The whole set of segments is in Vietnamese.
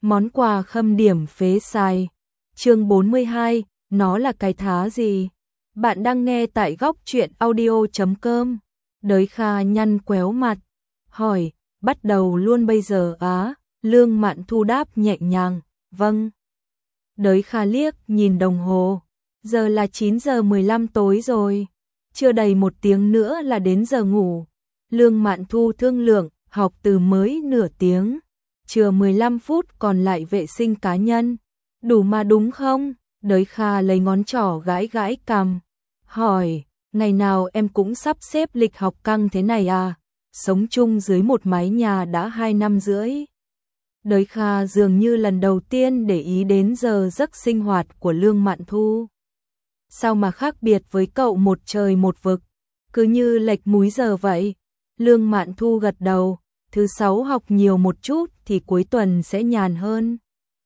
Món quà khâm điểm phế sai. Chương 42, nó là cái thá gì? Bạn đang nghe tại góc truyện audio.com. Đới Kha nhăn quéo mặt, hỏi, bắt đầu luôn bây giờ á? Lương Mạn Thu đáp nhẹ nhàng, vâng. Đới Kha liếc nhìn đồng hồ, giờ là 9 giờ 15 tối rồi, chưa đầy 1 tiếng nữa là đến giờ ngủ. Lương Mạn Thu thương lượng, học từ mới nửa tiếng, chừa 15 phút còn lại vệ sinh cá nhân, đủ mà đúng không? Đới Kha lấy ngón trỏ gãi gãi cằm, hỏi, ngày nào em cũng sắp xếp lịch học căng thế này à? Sống chung dưới một mái nhà đã 2 năm rưỡi. Đới Kha dường như lần đầu tiên để ý đến giờ giấc sinh hoạt của Lương Mạn Thu. Sao mà khác biệt với cậu một trời một vực, cứ như lệch múi giờ vậy? Lương Mạn Thu gật đầu, thứ 6 học nhiều một chút thì cuối tuần sẽ nhàn hơn.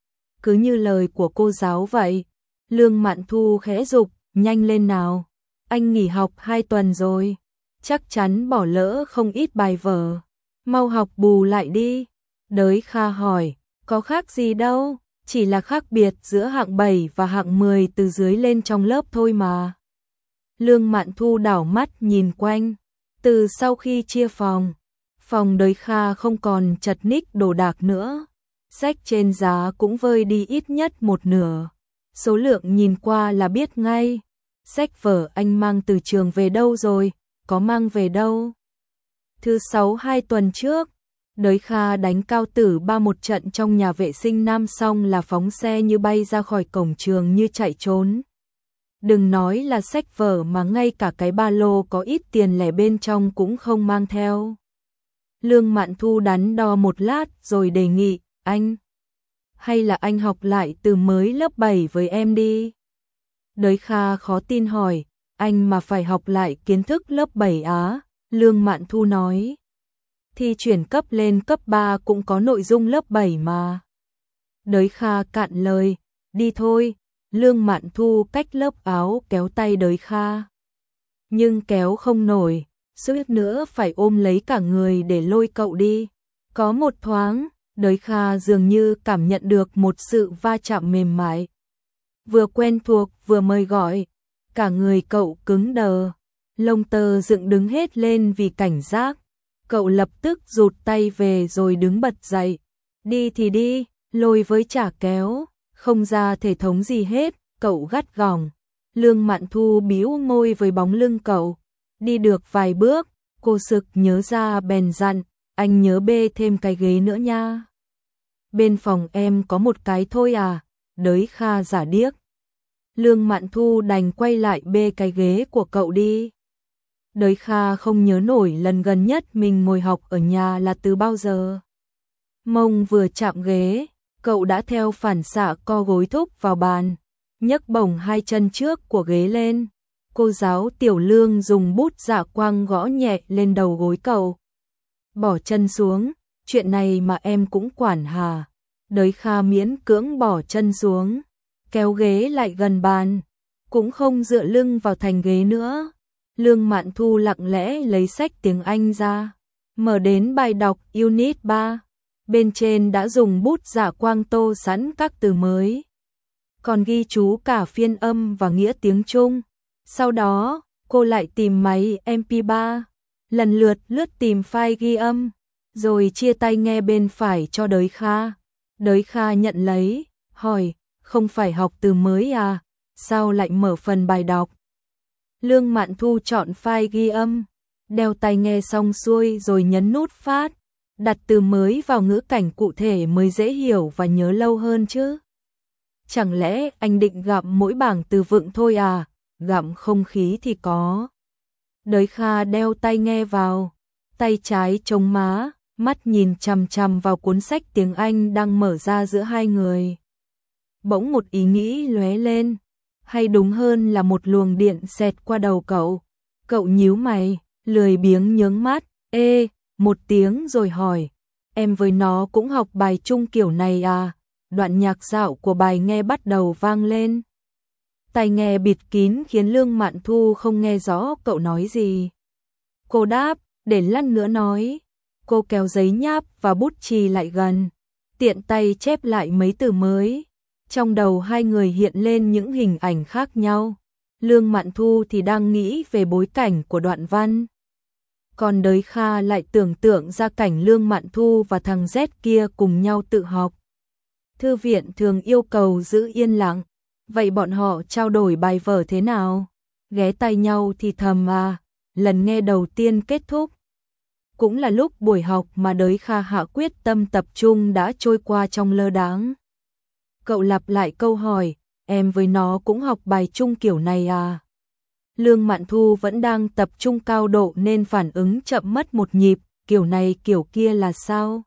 Cứ như lời của cô giáo vậy. Lương Mạn Thu khẽ giục, nhanh lên nào. Anh nghỉ học 2 tuần rồi, chắc chắn bỏ lỡ không ít bài vở. Mau học bù lại đi. Đới Kha hỏi, có khác gì đâu, chỉ là khác biệt giữa hạng 7 và hạng 10 từ dưới lên trong lớp thôi mà. Lương Mạn Thu đảo mắt nhìn quanh. Từ sau khi chia phòng Đới Kha không còn chật ních đồ đạc nữa. Sách trên giá cũng vơi đi ít nhất một nửa. Số lượng nhìn qua là biết ngay. Sách vở anh mang từ trường về đâu rồi, có mang về đâu? Thứ 6 2 tuần trước, Đới Kha đánh cao tử 3-1 trận trong nhà vệ sinh nam xong là phóng xe như bay ra khỏi cổng trường như chạy trốn. Đừng nói là sách vở mà ngay cả cái ba lô có ít tiền lẻ bên trong cũng không mang theo. Lương Mạn Thu đắn đo một lát rồi đề nghị, anh, hay là anh học lại từ mới lớp 7 với em đi. Đới Kha khó tin hỏi, anh mà phải học lại kiến thức lớp 7 á? Lương Mạn Thu nói, thì chuyển cấp lên cấp 3 cũng có nội dung lớp 7 mà. Đới Kha cạn lời, đi thôi. Lương Mạn Thu cách lớp áo kéo tay Đới Kha. Nhưng kéo không nổi, suýt nữa phải ôm lấy cả người để lôi cậu đi. Có một thoáng, Đới Kha dường như cảm nhận được một sự va chạm mềm mại. Vừa quen thuộc vừa mời gọi, cả người cậu cứng đờ, lông tơ dựng đứng hết lên vì cảnh giác. Cậu lập tức rụt tay về rồi đứng bật dậy. Đi thì đi, lôi với chả kéo, không ra thể thống gì hết, cậu gắt gỏng. Lương Mạn Thu bĩu môi với bóng lưng cậu. Đi được vài bước, cô sực nhớ ra bèn dặn, anh nhớ bê thêm cái ghế nữa nha. Bên phòng em có một cái thôi à? Đới Kha giả điếc. Lương Mạn Thu đành quay lại bê cái ghế của cậu đi. Đới Kha không nhớ nổi lần gần nhất mình ngồi học ở nhà là từ bao giờ. Mông vừa chạm ghế, cậu đã theo phản xạ co gối thúc vào bàn, nhấc bổng 2 chân trước của ghế lên. Cô giáo Tiểu Lương dùng bút dạ quang gõ nhẹ lên đầu gối cậu. Bỏ chân xuống, chuyện này mà em cũng quản hả? Đới Kha miễn cưỡng bỏ chân xuống, kéo ghế lại gần bàn, cũng không dựa lưng vào thành ghế nữa. Lương Mạn Thu lặng lẽ lấy sách tiếng Anh ra, mở đến bài đọc Unit 3. Bên trên đã dùng bút dạ quang tô sẵn các từ mới, còn ghi chú cả phiên âm và nghĩa tiếng Trung. Sau đó, cô lại tìm máy MP3, lần lượt lướt tìm file ghi âm, rồi chia tai nghe bên phải cho Đới Kha. Đới Kha nhận lấy, hỏi, không phải học từ mới à, sao lại mở phần bài đọc? Lương Mạn Thu chọn file ghi âm, đeo tai nghe xong xuôi rồi nhấn nút phát, đặt từ mới vào ngữ cảnh cụ thể mới dễ hiểu và nhớ lâu hơn chứ. Chẳng lẽ anh định gặm mỗi bảng từ vựng thôi à? Gặm không khí thì có. Đới Kha đeo tai nghe vào, tay trái chống má, mắt nhìn chằm chằm vào cuốn sách tiếng Anh đang mở ra giữa hai người. Bỗng một ý nghĩ lóe lên, hay đúng hơn là một luồng điện xẹt qua đầu cậu. Cậu nhíu mày, lười biếng nhướng mắt, một tiếng rồi hỏi, em với nó cũng học bài chung kiểu này à? Đoạn nhạc dạo của bài nghe bắt đầu vang lên. Tai nghe bịt kín khiến Lương Mạn Thu không nghe rõ cậu nói gì. Cô đáp, để lát nữa nói. Cô kéo giấy nháp và bút chì lại gần. tiện tay chép lại mấy từ mới. Trong đầu hai người hiện lên những hình ảnh khác nhau. Lương Mạn Thu thì đang nghĩ về bối cảnh của đoạn văn. Còn Đới Kha lại tưởng tượng ra cảnh Lương Mạn Thu và thằng Z kia cùng nhau tự học. Thư viện thường yêu cầu giữ yên lặng, vậy bọn họ trao đổi bài vở thế nào? Ghé tai nhau thì thầm à, lần nghe đầu tiên kết thúc. Cũng là lúc buổi học mà Đới Kha hạ quyết tâm tập trung đã trôi qua trong lơ đãng. Cậu lặp lại câu hỏi, em với nó cũng học bài chung kiểu này à? Lương Mạn Thu vẫn đang tập trung cao độ nên phản ứng chậm mất một nhịp, kiểu này kiểu kia là sao?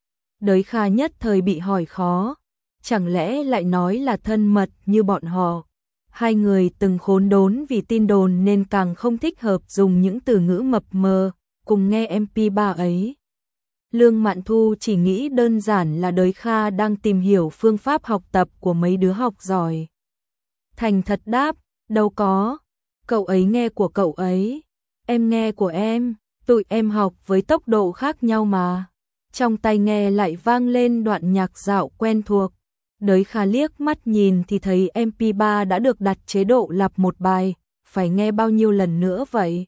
Đới Kha nhất thời bị hỏi khó, chẳng lẽ lại nói là thân mật như bọn họ? Hai người từng khốn đốn vì tin đồn nên càng không thích hợp dùng những từ ngữ mập mờ, cùng nghe MP3 ấy. Lương Mạn Thu chỉ nghĩ đơn giản là Đới Kha đang tìm hiểu phương pháp học tập của mấy đứa học giỏi. Thành thật đáp, đâu có, cậu ấy nghe của cậu ấy, em nghe của em, tụi em học với tốc độ khác nhau mà. Trong tai nghe lại vang lên đoạn nhạc dạo quen thuộc. Đới Kha liếc mắt nhìn thì thấy MP3 đã được đặt chế độ lặp một bài, phải nghe bao nhiêu lần nữa vậy?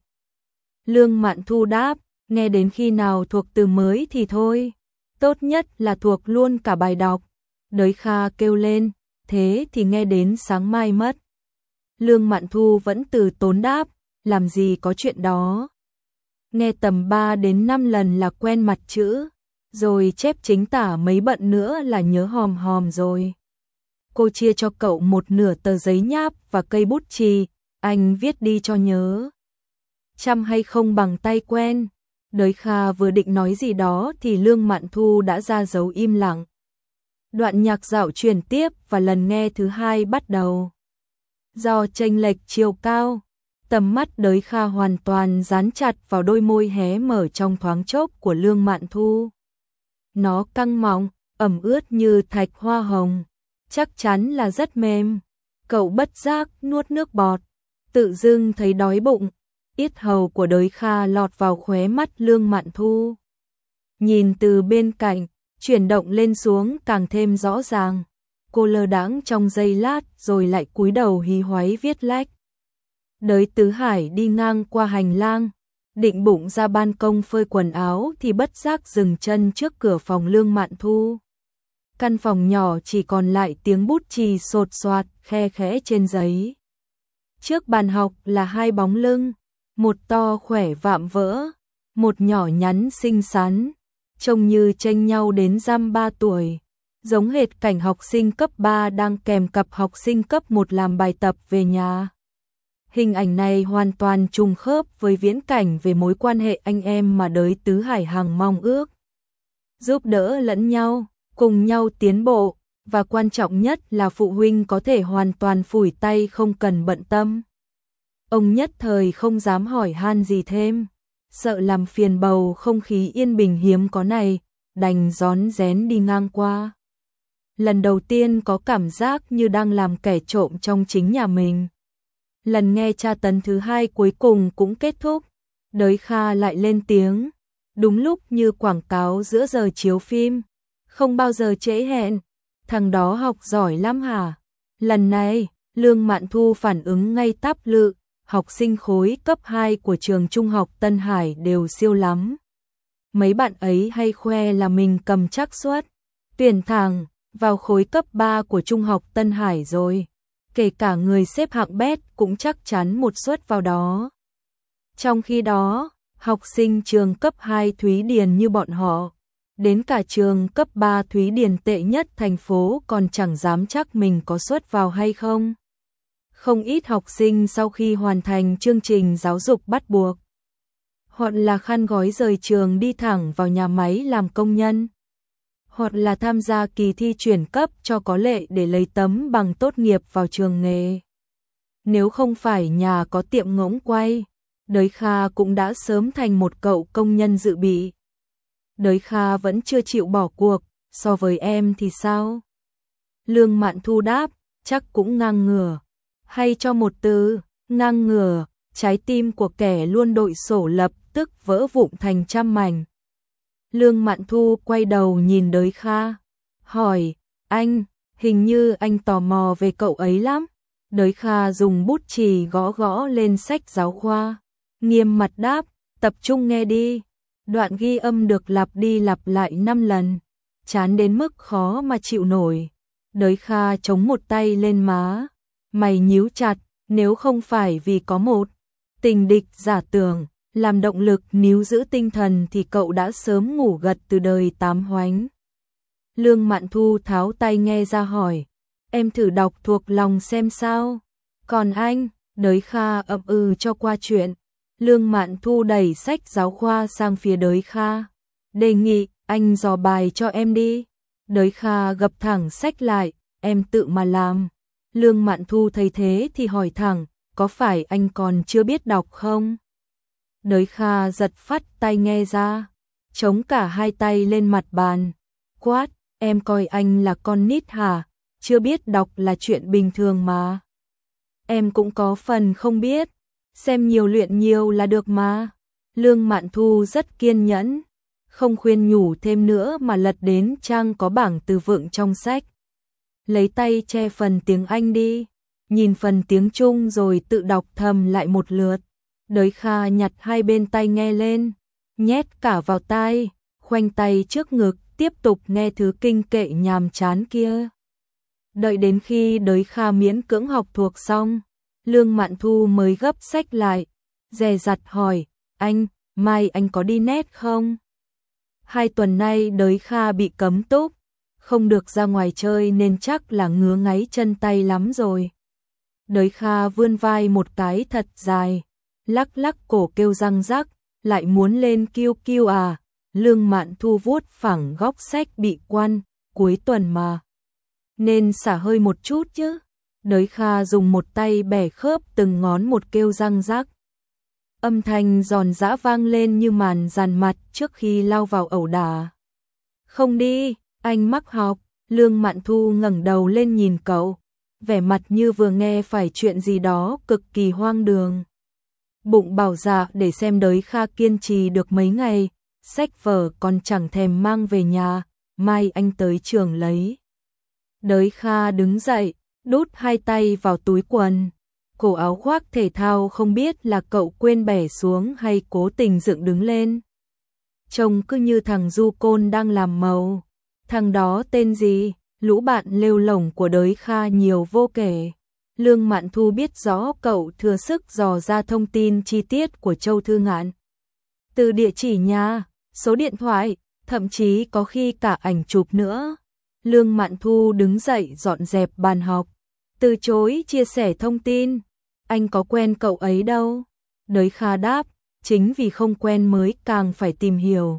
Lương Mạn Thu đáp, nghe đến khi nào thuộc từ mới thì thôi, tốt nhất là thuộc luôn cả bài đọc. Đới Kha kêu lên, thế thì nghe đến sáng mai mất. Lương Mạn Thu vẫn từ tốn đáp, làm gì có chuyện đó. Nghe tầm 3 đến 5 lần là quen mặt chữ, rồi chép chính tả mấy bận nữa là nhớ hòm hòm rồi. Cô chia cho cậu một nửa tờ giấy nháp và cây bút chì, anh viết đi cho nhớ. Chăm hay không bằng tay quen. Đới Kha vừa định nói gì đó thì Lương Mạn Thu đã ra dấu im lặng. Đoạn nhạc dạo truyền tiếp và lần nghe thứ hai bắt đầu. Do chênh lệch chiều cao, tầm mắt Đới Kha hoàn toàn dán chặt vào đôi môi hé mở trong thoáng chốc của Lương Mạn Thu. Nó căng mọng, ẩm ướt như thạch hoa hồng, chắc chắn là rất mềm. Cậu bất giác nuốt nước bọt, tự dưng thấy đói bụng. Yết hầu của Đới Kha lọt vào khóe mắt Lương Mạn Thu. Nhìn từ bên cạnh, chuyển động lên xuống càng thêm rõ ràng. Cô lơ đãng trong giây lát rồi lại cúi đầu hí hoáy viết lách. Đới Tứ Hải đi ngang qua hành lang, định bụng ra ban công phơi quần áo thì bất giác dừng chân trước cửa phòng Lương Mạn Thu. Căn phòng nhỏ chỉ còn lại tiếng bút chì sột soạt khe khẽ trên giấy. Trước bàn học là hai bóng lưng, một to khỏe vạm vỡ, một nhỏ nhắn xinh xắn, trông như chênh nhau đến dăm 3 tuổi, giống hệt cảnh học sinh cấp 3 đang kèm cặp học sinh cấp 1 làm bài tập về nhà. Hình ảnh này hoàn toàn trùng khớp với viễn cảnh về mối quan hệ anh em mà Đới Tứ Hải hằng mong ước. Giúp đỡ lẫn nhau, cùng nhau tiến bộ, và quan trọng nhất là phụ huynh có thể hoàn toàn phủi tay không cần bận tâm. Ông nhất thời không dám hỏi han gì thêm, sợ làm phiền bầu không khí yên bình hiếm có này, đành rón rén đi ngang qua. Lần đầu tiên có cảm giác như đang làm kẻ trộm trong chính nhà mình. Lần nghe tra tấn thứ hai cuối cùng cũng kết thúc, Đới Kha lại lên tiếng, đúng lúc như quảng cáo giữa giờ chiếu phim, không bao giờ trễ hẹn, thằng đó học giỏi lắm hả? Lần này, Lương Mạn Thu phản ứng ngay tắp lự, học sinh khối cấp 2 của trường trung học Tân Hải đều siêu lắm. Mấy bạn ấy hay khoe là mình cầm trắc suất, tuyển thẳng vào khối cấp 3 của trung học Tân Hải rồi. Kể cả người xếp hạng bét cũng chắc chắn một suất vào đó. Trong khi đó, học sinh trường cấp 2 Thúy Điền như bọn họ, đến cả trường cấp 3 Thúy Điền tệ nhất thành phố còn chẳng dám chắc mình có suất vào hay không. Không ít học sinh sau khi hoàn thành chương trình giáo dục bắt buộc, hoặc là khăn gói rời trường đi thẳng vào nhà máy làm công nhân, hoặc là tham gia kỳ thi chuyển cấp cho có lệ để lấy tấm bằng tốt nghiệp vào trường nghề. Nếu không phải nhà có tiệm ngỗng quay, Đới Kha cũng đã sớm thành một cậu công nhân dự bị. Đới Kha vẫn chưa chịu bỏ cuộc, so với em thì sao? Lương Mạn Thu đáp, chắc cũng ngang ngửa. Hay cho một từ, ngang ngửa, trái tim của kẻ luôn đội sổ lập tức vỡ vụn thành trăm mảnh. Lương Mạn Thu quay đầu nhìn Đới Kha, hỏi, anh, hình như anh tò mò về cậu ấy lắm. Đới Kha dùng bút chì gõ gõ lên sách giáo khoa, nghiêm mặt đáp, tập trung nghe đi. Đoạn ghi âm được lặp đi lặp lại 5 lần, chán đến mức khó mà chịu nổi. Đới Kha chống một tay lên má, mày nhíu chặt, nếu không phải vì có một tình địch giả tưởng làm động lực níu giữ tinh thần thì cậu đã sớm ngủ gật từ đời 8 hoánh. Lương Mạn Thu tháo tai nghe ra hỏi, em thử đọc thuộc lòng xem sao. Còn anh, Đới Kha ậm ừ cho qua chuyện. Lương Mạn Thu đẩy sách giáo khoa sang phía Đới Kha, đề nghị, anh dò bài cho em đi. Đới Kha gập thẳng sách lại, em tự mà làm. Lương Mạn Thu thấy thế thì hỏi thẳng, có phải anh còn chưa biết đọc không? Đới Kha giật phắt tai nghe ra, chống cả hai tay lên mặt bàn, quát, em coi anh là con nít hả? Chưa biết đọc là chuyện bình thường mà. Em cũng có phần không biết, xem nhiều luyện nhiều là được mà. Lương Mạn Thu rất kiên nhẫn, không khuyên nhủ thêm nữa mà lật đến trang có bảng từ vựng trong sách. Lấy tay che phần tiếng Anh đi, nhìn phần tiếng Trung rồi tự đọc thầm lại một lượt. Đới Kha nhặt hai bên tai nghe lên, nhét cả vào tai, khoanh tay trước ngực, tiếp tục nghe thứ kinh kệ nhàm chán kia. Đợi đến khi Đới Kha miễn cưỡng học thuộc xong, Lương Mạn Thu mới gấp sách lại, dè dặt hỏi, anh, mai anh có đi net không? 2 tuần nay Đới Kha bị cấm túc, không được ra ngoài chơi nên chắc là ngứa ngáy chân tay lắm rồi. Đới Kha vươn vai một cái thật dài, lắc lắc cổ kêu răng rắc, lại muốn lên kiêu kiêu à. Lương Mạn Thu vuốt phẳng góc sách bị quăn, cuối tuần mà, nên xả hơi một chút chứ. Đới Kha dùng một tay bẻ khớp từng ngón một kêu răng rắc. Âm thanh giòn giã vang lên như màn dàn mặt trước khi lao vào ẩu đả. Không đi, anh mắc học. Lương Mạn Thu ngẩng đầu lên nhìn cậu, vẻ mặt như vừa nghe phải chuyện gì đó cực kỳ hoang đường. Bụng bảo dạ để xem Đới Kha kiên trì được mấy ngày, sách vở còn chẳng thèm mang về nhà, mai anh tới trường lấy. Đới Kha đứng dậy, đút hai tay vào túi quần. Cổ áo khoác thể thao không biết là cậu quên bẻ xuống hay cố tình dựng đứng lên. Trông cứ như thằng du côn đang làm màu. Thằng đó tên gì? Lũ bạn lêu lổng của Đới Kha nhiều vô kể. Lương Mạn Thu biết rõ cậu thừa sức dò ra thông tin chi tiết của Châu Thư Ngạn. Từ địa chỉ nhà, số điện thoại, thậm chí có khi cả ảnh chụp nữa. Lương Mạn Thu đứng dậy dọn dẹp bàn học, từ chối chia sẻ thông tin. Anh có quen cậu ấy đâu. Đới Kha đáp, chính vì không quen mới càng phải tìm hiểu.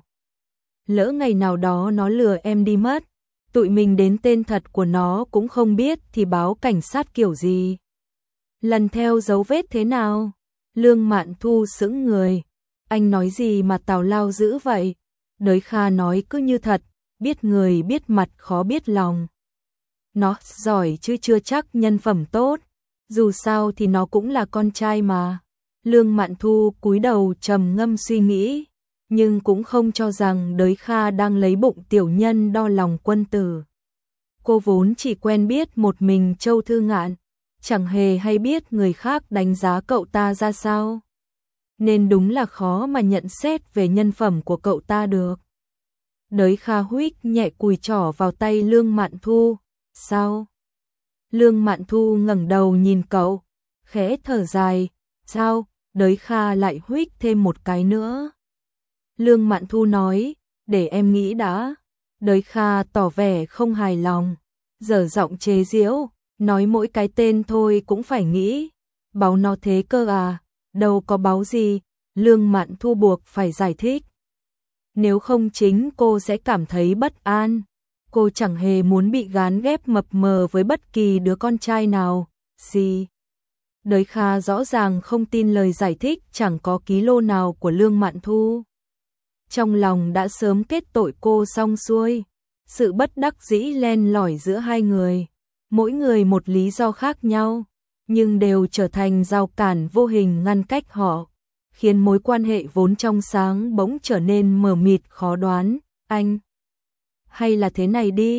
Lỡ ngày nào đó nó lừa em đi mất, tụi mình đến tên thật của nó cũng không biết thì báo cảnh sát kiểu gì. Lần theo dấu vết thế nào? Lương Mạn Thu sững người. Anh nói gì mà tào lao dữ vậy? Đới Kha nói cứ như thật, biết người biết mặt khó biết lòng. Nó giỏi chứ chưa chắc nhân phẩm tốt, dù sao thì nó cũng là con trai mà. Lương Mạn Thu cúi đầu trầm ngâm suy nghĩ, nhưng cũng không cho rằng Đới Kha đang lấy bụng tiểu nhân đo lòng quân tử. Cô vốn chỉ quen biết một mình Châu Thư Ngạn, chẳng hề hay biết người khác đánh giá cậu ta ra sao, nên đúng là khó mà nhận xét về nhân phẩm của cậu ta được. Đới Kha huých nhẹ cùi trỏ vào tay Lương Mạn Thu. Sao? Lương Mạn Thu ngẩng đầu nhìn cậu, khẽ thở dài. Sao? Đới Kha lại huých thêm một cái nữa. Lương Mạn Thu nói, để em nghĩ đã. Đới Kha tỏ vẻ không hài lòng, dở giọng chế giễu, nói mỗi cái tên thôi cũng phải nghĩ. Báo nó thế cơ à? Đâu có báo gì. Lương Mạn Thu buộc phải giải thích. Nếu không chính cô sẽ cảm thấy bất an. Cô chẳng hề muốn bị gán ghép mập mờ với bất kỳ đứa con trai nào. Gì? Đới Kha rõ ràng không tin lời giải thích chẳng có ký lô nào của Lương Mạn Thu. Trong lòng đã sớm kết tội cô xong xuôi. Sự bất đắc dĩ len lỏi giữa hai người, mỗi người một lý do khác nhau, nhưng đều trở thành rào cản vô hình ngăn cách họ, khiến mối quan hệ vốn trong sáng bỗng trở nên mờ mịt khó đoán. Anh, hay là thế này đi,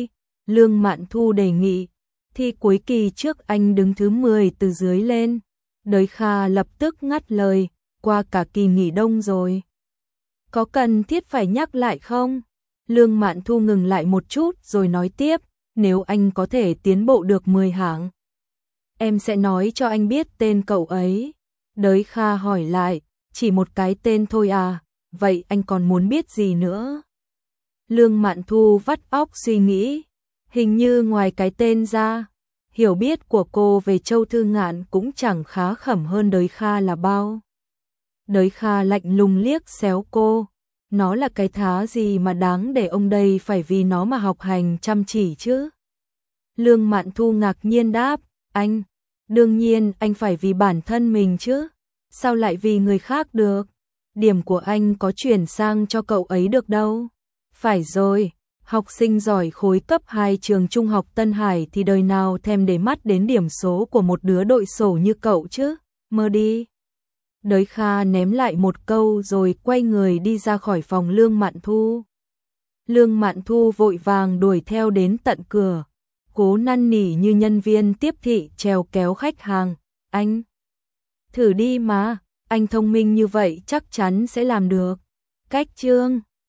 Lương Mạn Thu đề nghị, thi cuối kỳ trước anh đứng thứ 10 từ dưới lên. Đới Kha lập tức ngắt lời, qua cả kỳ nghỉ đông rồi. Có cần thiết phải nhắc lại không? Lương Mạn Thu ngừng lại một chút rồi nói tiếp, nếu anh có thể tiến bộ được 10 hạng, em sẽ nói cho anh biết tên cậu ấy. Đới Kha hỏi lại, chỉ một cái tên thôi à, vậy anh còn muốn biết gì nữa? Lương Mạn Thu vắt óc suy nghĩ, hình như ngoài cái tên ra, hiểu biết của cô về Châu Thư Ngạn cũng chẳng khá khẩm hơn Đới Kha là bao. Đới Kha lạnh lùng liếc xéo cô, nó là cái thá gì mà đáng để ông đây phải vì nó mà học hành chăm chỉ chứ? Lương Mạn Thu ngạc nhiên đáp, anh, đương nhiên anh phải vì bản thân mình chứ, sao lại vì người khác được? Điểm của anh có chuyển sang cho cậu ấy được đâu. Phải rồi, học sinh giỏi khối cấp 2 trường trung học Tân Hải thì đời nào thèm để mắt đến điểm số của một đứa đội sổ như cậu chứ, mơ đi. Đới Kha ném lại một câu rồi quay người đi ra khỏi phòng Lương Mạn Thu. Lương Mạn Thu vội vàng đuổi theo đến tận cửa, cố năn nỉ như nhân viên tiếp thị trèo kéo khách hàng, anh thử đi mà, anh thông minh như vậy chắc chắn sẽ làm được. Cách chương